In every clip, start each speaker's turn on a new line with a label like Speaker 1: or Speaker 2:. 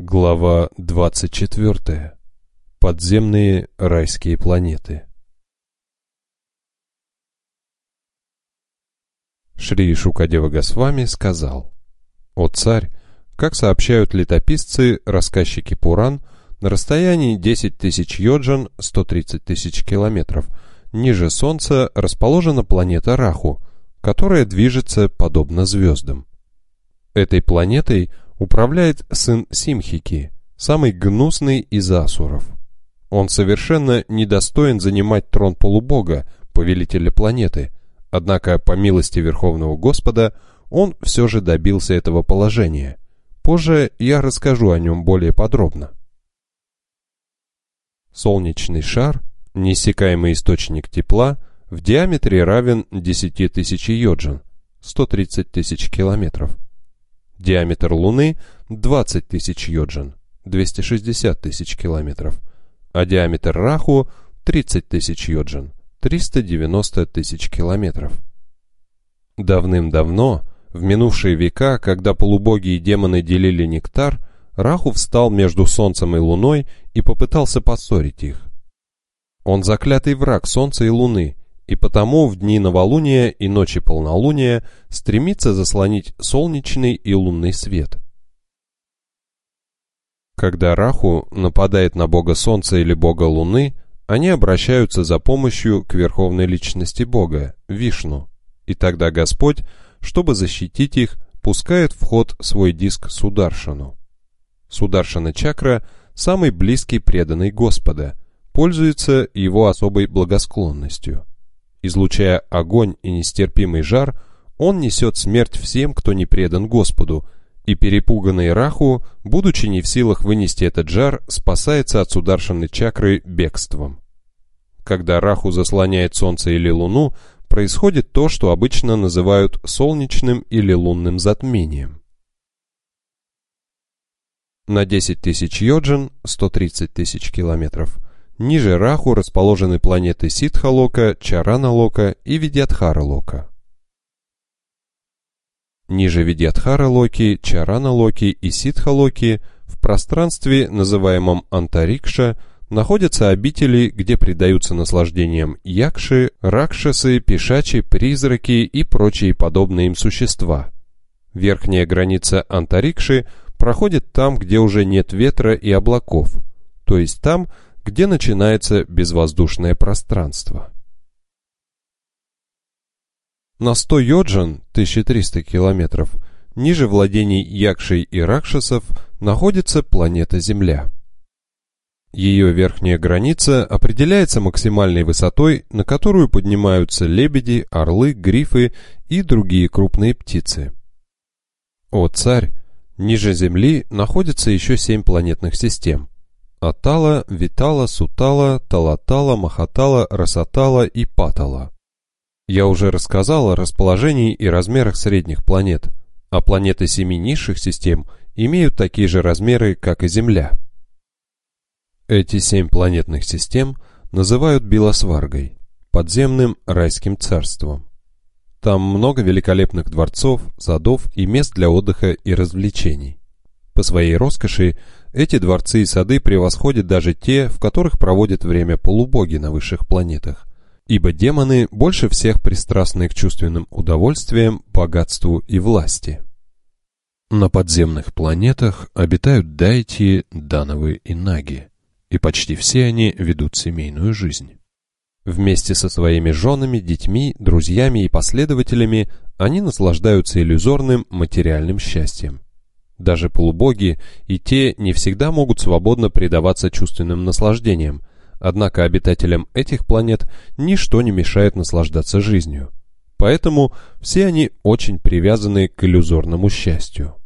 Speaker 1: Глава 24. Подземные райские планеты. Шри Шукадева Госвами сказал: «О царь, как сообщают летописцы, рассказчики Пуран, на расстоянии 10 тысяч йоджан, 130 тысяч километров, ниже Солнца расположена планета Раху, которая движется подобно звездам. Этой планетой управляет сын Симхики, самый гнусный из асуров. Он совершенно недостоин занимать трон полубога, повелителя планеты, однако, по милости Верховного Господа, он все же добился этого положения. Позже я расскажу о нем более подробно. Солнечный шар, неиссякаемый источник тепла, в диаметре равен 10 тысяч йоджан, 130 тысяч километров. Диаметр Луны 20 тысяч йоджан, 260 тысяч километров, а диаметр Раху 30 тысяч йоджан, 390 тысяч километров. Давным-давно, в минувшие века, когда полубоги и демоны делили нектар, Раху встал между Солнцем и Луной и попытался поссорить их. Он заклятый враг Солнца и Луны, и потому в дни новолуния и ночи полнолуния стремится заслонить солнечный и лунный свет. Когда Раху нападает на бога Солнца или бога Луны, они обращаются за помощью к верховной личности бога, Вишну, и тогда Господь, чтобы защитить их, пускает в ход свой диск Сударшану. Сударшана-чакра, самый близкий преданный Господа, пользуется его особой благосклонностью. Излучая огонь и нестерпимый жар, он несет смерть всем, кто не предан Господу, и перепуганный Раху, будучи не в силах вынести этот жар, спасается от Сударшаны чакры бегством. Когда Раху заслоняет Солнце или Луну, происходит то, что обычно называют солнечным или лунным затмением. На 10 тысяч йоджан, 130 тысяч километров, ниже Раху расположены планеты Сиддха-лока, Чарана-лока и Видьядхара-лока. Ниже Видьядхара-локи, Чарана-локи и Сиддха-локи в пространстве, называемом Антарикша, находятся обители, где предаются наслаждениям якши, ракшасы, пешачи, призраки и прочие подобные им существа. Верхняя граница Антарикши проходит там, где уже нет ветра и облаков, то есть там, где начинается безвоздушное пространство. На 100 йоджан, 1300 километров, ниже владений якшей и ракшасов, находится планета Земля. Ее верхняя граница определяется максимальной высотой, на которую поднимаются лебеди, орлы, грифы и другие крупные птицы. О царь, ниже Земли находится еще 7 планетных систем: Атала, Витала, Сутала, Талатала, Махатала, Расатала и Патала. Я уже рассказал о расположении и размерах средних планет, а планеты 7 низших систем имеют такие же размеры, как и Земля. Эти 7 планетных систем называют Биласваргой, подземным райским царством. Там много великолепных дворцов, садов и мест для отдыха и развлечений. По своей роскоши эти дворцы и сады превосходят даже те, в которых проводят время полубоги на высших планетах, ибо демоны больше всех пристрастны к чувственным удовольствиям, богатству и власти. На подземных планетах обитают дайти, дановы и наги, и почти все они ведут семейную жизнь. Вместе со своими женами, детьми, друзьями и последователями они наслаждаются иллюзорным материальным счастьем. Даже полубоги и те не всегда могут свободно предаваться чувственным наслаждениям, однако обитателям этих планет ничто не мешает наслаждаться жизнью. Поэтому все они очень привязаны к иллюзорному счастью.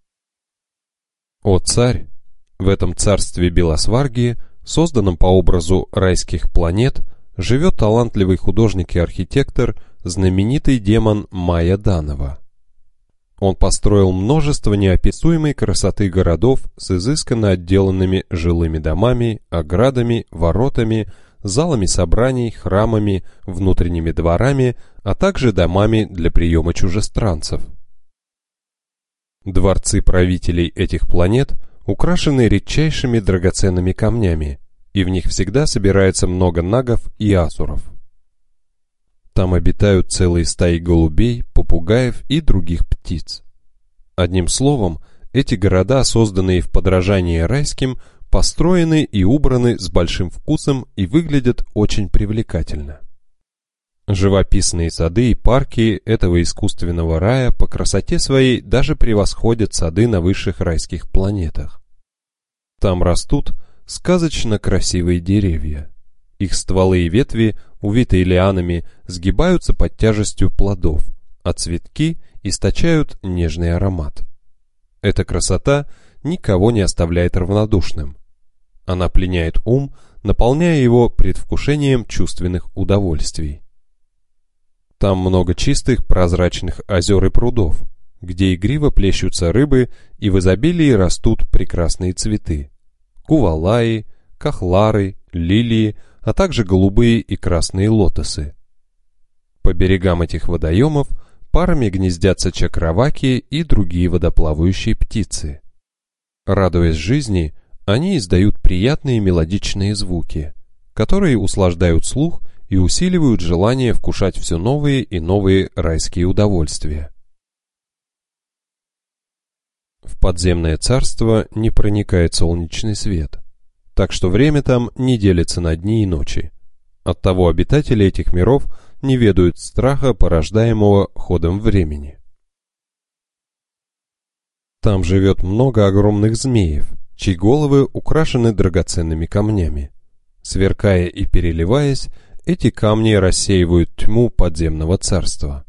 Speaker 1: О царь! В этом царстве Биласварги, созданном по образу райских планет, живет талантливый художник и архитектор, знаменитый демон Майя Данава. Он построил множество неописуемой красоты городов с изысканно отделанными жилыми домами, оградами, воротами, залами собраний, храмами, внутренними дворами, а также домами для приема чужестранцев. Дворцы правителей этих планет украшены редчайшими драгоценными камнями, и в них всегда собирается много нагов и асуров. Там обитают целые стаи голубей, попугаев и других птиц. Одним словом, эти города, созданные в подражании райским, построены и убраны с большим вкусом и выглядят очень привлекательно. Живописные сады и парки этого искусственного рая по красоте своей даже превосходят сады на высших райских планетах. Там растут сказочно красивые деревья. Их стволы и ветви, увитые лианами, сгибаются под тяжестью плодов, а цветки источают нежный аромат. Эта красота никого не оставляет равнодушным. Она пленяет ум, наполняя его предвкушением чувственных удовольствий. Там много чистых прозрачных озер и прудов, где игриво плещутся рыбы и в изобилии растут прекрасные цветы – кувалаи, кахлары, лилии, а также голубые и красные лотосы. По берегам этих водоемов парами гнездятся чакраваки и другие водоплавающие птицы. Радуясь жизни, они издают приятные мелодичные звуки, которые услаждают слух и усиливают желание вкушать все новые и новые райские удовольствия. В подземное царство не проникает солнечный свет, так что время там не делится на дни и ночи. Оттого обитатели этих миров не ведают страха, порождаемого ходом времени. Там живет много огромных змеев, чьи головы украшены драгоценными камнями. Сверкая и переливаясь, эти камни рассеивают тьму подземного царства.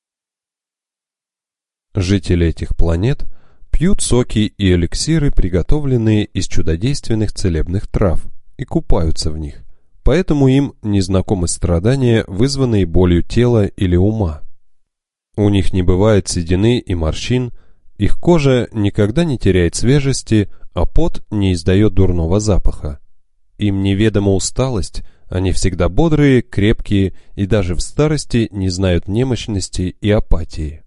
Speaker 1: Жители этих планет пьют соки и эликсиры, приготовленные из чудодейственных целебных трав, и купаются в них, поэтому им незнакомы страдания, вызванные болью тела или ума. У них не бывает седины и морщин, их кожа никогда не теряет свежести, а пот не издает дурного запаха. Им неведома усталость, они всегда бодрые, крепкие и даже в старости не знают немощности и апатии.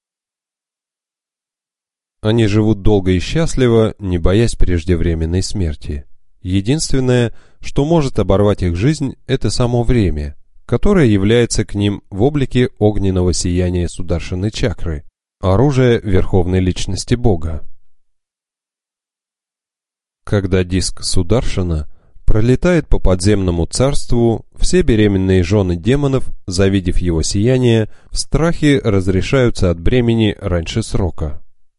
Speaker 1: Они живут долго и счастливо, не боясь преждевременной смерти. Единственное, что может оборвать их жизнь, это само время, которое является к ним в облике огненного сияния Сударшаны чакры, оружия Верховной Личности Бога. Когда диск Сударшана пролетает по подземному царству, все беременные жены демонов, завидев его сияние, в страхе разрешаются от бремени раньше срока.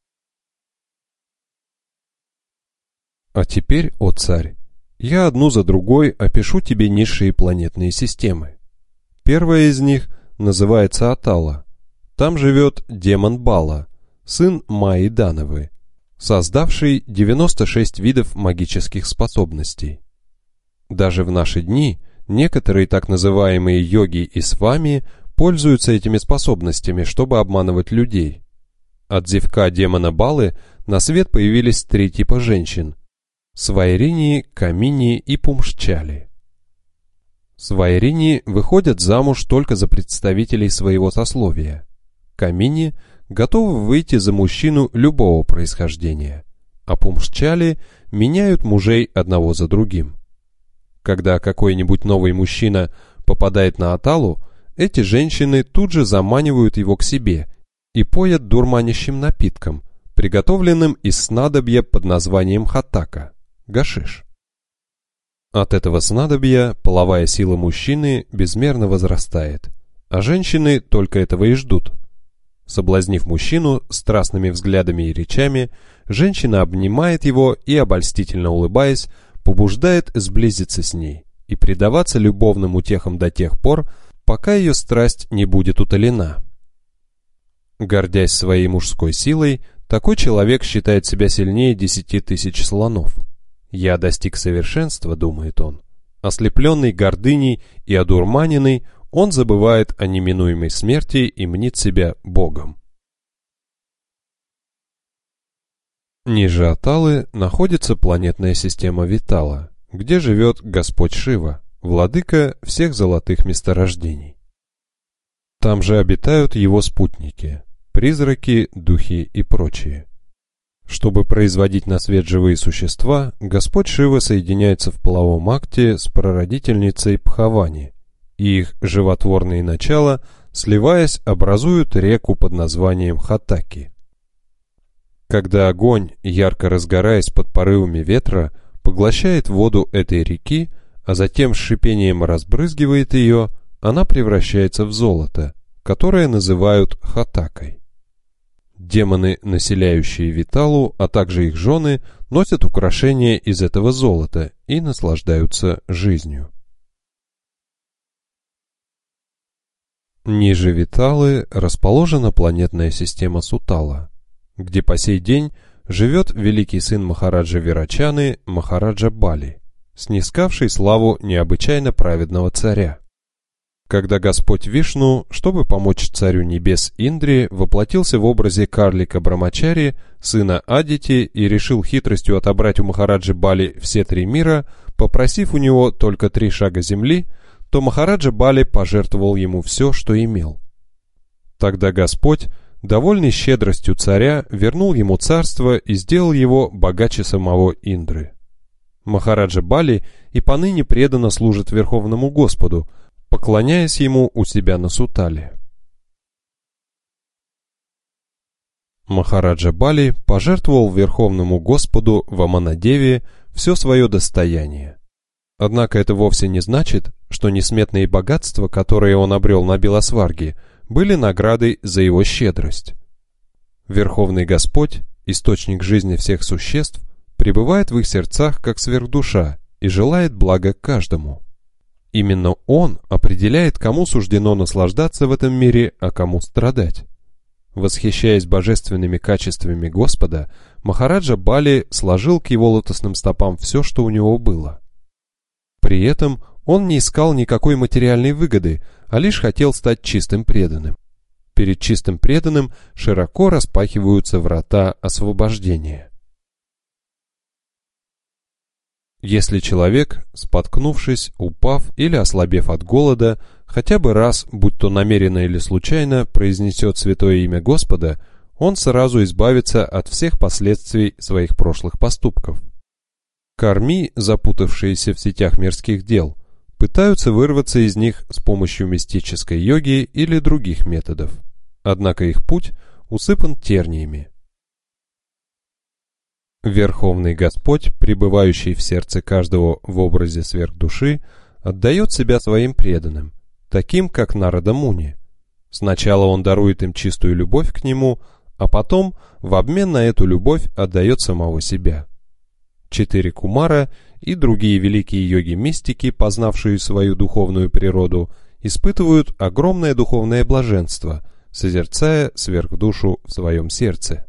Speaker 1: А теперь, о царь, я одну за другой опишу тебе низшие планетные системы. Первая из них называется Атала. Там живет демон Бала, сын Майи Дановы, создавший 96 видов магических способностей. Даже в наши дни некоторые так называемые йоги и свами пользуются этими способностями, чтобы обманывать людей. От зевка демона Балы на свет появились 3 типа женщин – Свайрини, Камини и Пумшчали. Свайрини выходят замуж только за представителей своего сословия. Камини готовы выйти за мужчину любого происхождения, а Пумшчали меняют мужей одного за другим. Когда какой-нибудь новый мужчина попадает на Аталу, эти женщины тут же заманивают его к себе и поят дурманящим напитком, приготовленным из снадобья под названием хатака – гашиш. От этого снадобья половая сила мужчины безмерно возрастает, а женщины только этого и ждут. Соблазнив мужчину страстными взглядами и речами, женщина обнимает его и, обольстительно улыбаясь, побуждает сблизиться с ней и предаваться любовным утехам до тех пор, пока ее страсть не будет утолена. Гордясь своей мужской силой, такой человек считает себя сильнее 10 тысяч слонов. «Я достиг совершенства», — думает он. Ослепленный гордыней и одурманенный, он забывает о неминуемой смерти и мнит себя Богом. Ниже Аталы находится планетная система Витала, где живет Господь Шива, владыка всех золотых месторождений. Там же обитают его спутники, призраки, духи и прочие. Чтобы производить на свет живые существа, Господь Шива соединяется в половом акте с прародительницей Пхавани, и их животворные начала, сливаясь, образуют реку под названием Хатаки. Когда огонь, ярко разгораясь под порывами ветра, поглощает воду этой реки, а затем с шипением разбрызгивает ее, она превращается в золото, которое называют Хатакой. Демоны, населяющие Виталу, а также их жены, носят украшения из этого золота и наслаждаются жизнью. Ниже Виталы расположена планетная система Сутала, где по сей день живет великий сын Махараджа Вирачаны Махараджа Бали, снискавший славу необычайно праведного царя. Когда Господь Вишну, чтобы помочь царю небес Индре, воплотился в образе карлика Брамачари, сына Адити, и решил хитростью отобрать у Махараджи Бали все 3 мира, попросив у него только 3 шага земли, то Махараджа Бали пожертвовал ему все, что имел. Тогда Господь, довольный щедростью царя, вернул ему царство и сделал его богаче самого Индры. Махараджа Бали и поныне преданно служит Верховному Господу, поклоняясь ему у себя на Сутале. Махараджа Бали пожертвовал Верховному Господу в Аманадеве все свое достояние. Однако это вовсе не значит, что несметные богатства, которые он обрел на Белосварге, были наградой за его щедрость. Верховный Господь, источник жизни всех существ, пребывает в их сердцах как сверхдуша и желает блага каждому. Именно Он определяет, кому суждено наслаждаться в этом мире, а кому страдать. Восхищаясь божественными качествами Господа, Махараджа Бали сложил к его лотосным стопам все, что у него было. При этом он не искал никакой материальной выгоды, а лишь хотел стать чистым преданным. Перед чистым преданным широко распахиваются врата освобождения. Если человек, споткнувшись, упав или ослабев от голода, хотя бы раз, будь то намеренно или случайно, произнесет святое имя Господа, он сразу избавится от всех последствий своих прошлых поступков. Карми, запутавшиеся в сетях мирских дел, пытаются вырваться из них с помощью мистической йоги или других методов. Однако их путь усыпан терниями. Верховный Господь, пребывающий в сердце каждого в образе сверхдуши, отдает себя своим преданным, таким как Нарада Муни. Сначала он дарует им чистую любовь к нему, а потом в обмен на эту любовь отдает самого себя. 4 Кумара и другие великие йоги-мистики, познавшие свою духовную природу, испытывают огромное духовное блаженство, созерцая сверхдушу в своем сердце.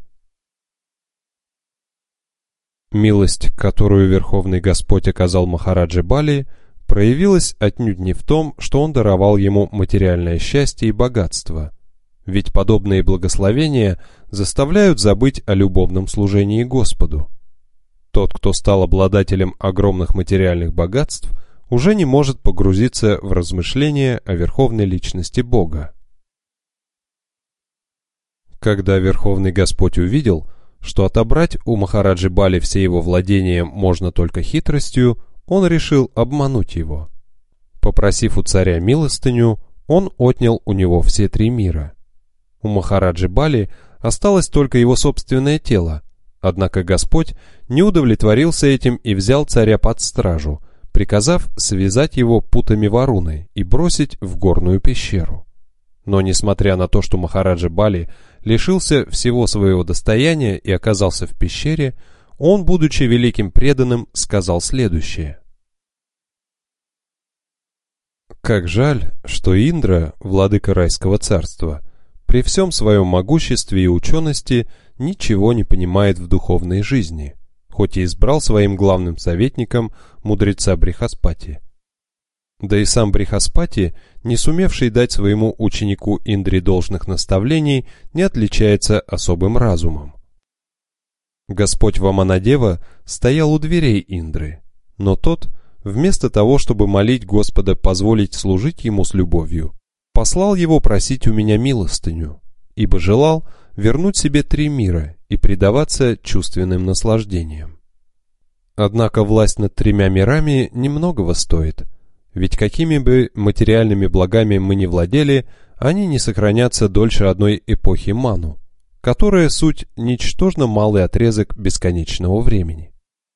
Speaker 1: Милость, которую Верховный Господь оказал Махараджи Бали, проявилась отнюдь не в том, что он даровал ему материальное счастье и богатство, ведь подобные благословения заставляют забыть о любовном служении Господу. Тот, кто стал обладателем огромных материальных богатств, уже не может погрузиться в размышления о верховной личности Бога. Когда Верховный Господь увидел, что отобрать у Махараджи Бали все его владения можно только хитростью, он решил обмануть его. Попросив у царя милостыню, он отнял у него все 3 мира. У Махараджи Бали осталось только его собственное тело, однако Господь не удовлетворился этим и взял царя под стражу, приказав связать его путами Варуны и бросить в горную пещеру. Но несмотря на то, что Махараджа Бали лишился всего своего достояния и оказался в пещере, он, будучи великим преданным, сказал следующее. «Как жаль, что Индра, владыка райского царства, при всем своем могуществе и учености ничего не понимает в духовной жизни, хоть и избрал своим главным советником мудреца Брихаспати. Да и сам Брихаспати, не сумевший дать своему ученику Индре должных наставлений, не отличается особым разумом. Господь Ваманадева стоял у дверей Индры, но тот, вместо того, чтобы молить Господа позволить служить ему с любовью, послал его просить у меня милостыню, ибо желал вернуть себе 3 мира и предаваться чувственным наслаждениям. Однако власть над 3 мирами немногого стоит, ведь какими бы материальными благами мы ни владели, они не сохранятся дольше одной эпохи Ману, которая суть ничтожно малый отрезок бесконечного времени.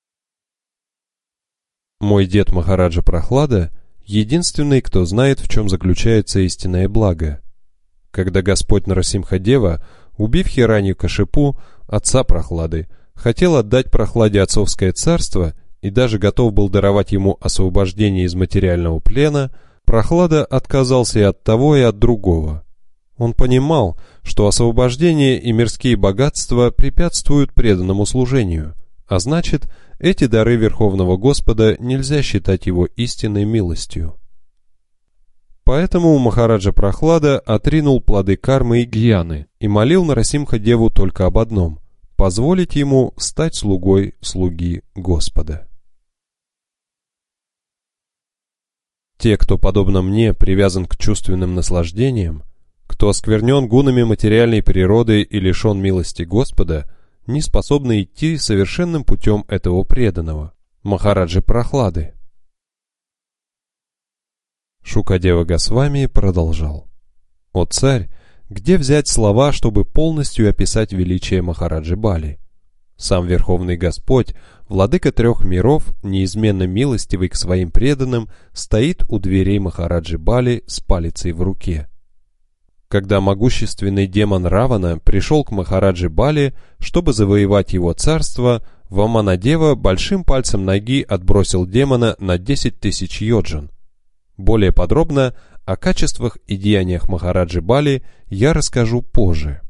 Speaker 1: Мой дед Махараджа Прохлада единственный, кто знает, в чем заключается истинное благо. Когда Господь Нарасимха-дева, убив Хираньякашипу, отца Прохлады, хотел отдать Прохладе отцовское царство и даже готов был даровать ему освобождение из материального плена, Прохлада отказался и от того, и от другого. Он понимал, что освобождение и мирские богатства препятствуют преданному служению, а значит, эти дары Верховного Господа нельзя считать его истинной милостью. Поэтому Махараджа Прохлада отринул плоды кармы и гьяны и молил Нарасимха-деву только об одном – позволить ему стать слугой слуги Господа. Те, кто, подобно мне, привязан к чувственным наслаждениям, кто осквернен гунами материальной природы и лишен милости Господа, не способны идти совершенным путем этого преданного, Махараджи Прохлады. Шукадева Госвами продолжал: «О царь, где взять слова, чтобы полностью описать величие Махараджи Бали? Сам Верховный Господь, владыка 3 миров, неизменно милостивый к своим преданным, стоит у дверей Махараджи Бали с палицей в руке. Когда могущественный демон Равана пришел к Махараджи Бали, чтобы завоевать его царство, Ваманадева большим пальцем ноги отбросил демона на 10 000 йоджан. Более подробно о качествах и деяниях Махараджи Бали я расскажу позже.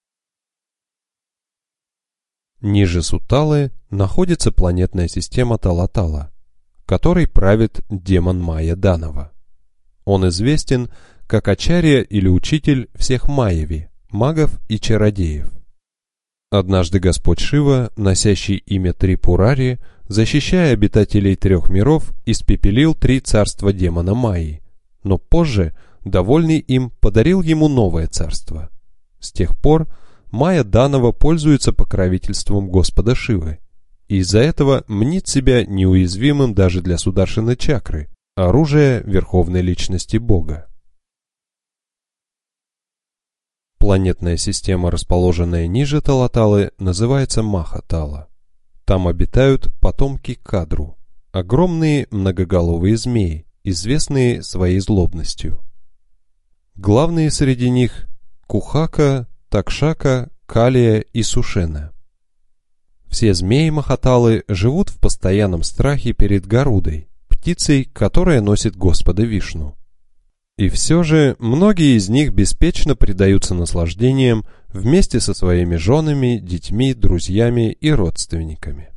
Speaker 1: Ниже Суталы находится планетная система Талатала, которой правит демон Майя Данава. Он известен как ачарья или учитель всех майяви, магов и чародеев. Однажды Господь Шива, носящий имя Трипурари, защищая обитателей 3 миров, испепелил 3 царства демона Майи, но позже, довольный им, подарил ему новое царство. С тех пор Майя Данава пользуется покровительством Господа Шивы, и из-за этого мнит себя неуязвимым даже для Сударшина Чакры, оружия Верховной Личности Бога. Планетная система, расположенная ниже Талаталы, называется Махатала. Там обитают потомки Кадру, огромные многоголовые змеи, известные своей злобностью. Главные среди них – Кухака, Такшака, Калия и Сушена. Все змеи Махаталы живут в постоянном страхе перед Гарудой, птицей, которая носит Господа Вишну. И все же многие из них беспечно предаются наслаждениям вместе со своими женами, детьми, друзьями и родственниками.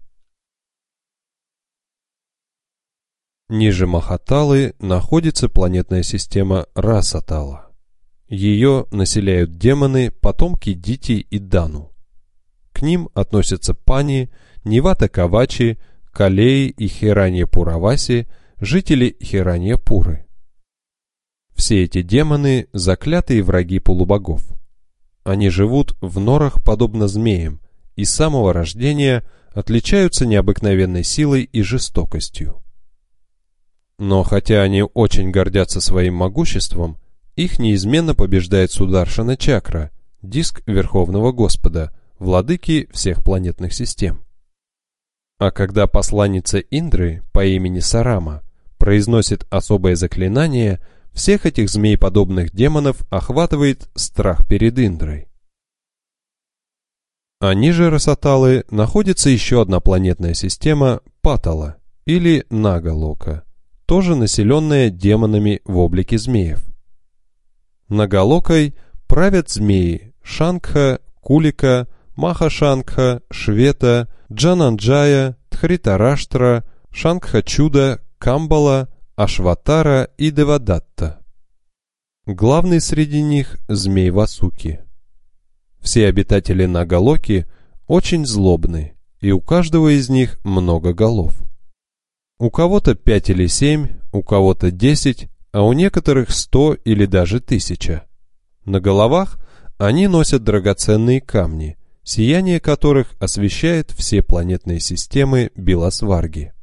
Speaker 1: Ниже Махаталы находится планетная система Расатала. Ее населяют демоны, потомки Дити и Дану. К ним относятся Пани, Нивата-Кавачи, Калеи и Хиранья-Пураваси, жители Хиранья-Пуры. Все эти демоны – заклятые враги полубогов. Они живут в норах, подобно змеям, и с самого рождения отличаются необыкновенной силой и жестокостью. Но хотя они очень гордятся своим могуществом, их неизменно побеждает Сударшана Чакра, диск Верховного Господа, владыки всех планетных систем. А когда посланница Индры по имени Сарама произносит особое заклинание, всех этих змееподобных демонов охватывает страх перед Индрой. А ниже Расаталы находится еще одна планетная система Патала или Нагалока, тоже населенная демонами в облике змеев. Нагалокой правят змеи Шангха, Кулика, Махашангха, Швета, Джананджая, Тхритараштра, Шангха-Чуда, Камбала, Ашватара и Девадатта. Главный среди них – змей Васуки. Все обитатели Нагалоки очень злобны, и у каждого из них много голов. У кого-то 5 или 7, у кого-то 10, а у некоторых 100 или даже 1000. На головах Они носят драгоценные камни, сияние которых освещает все планетные системы Биласварги.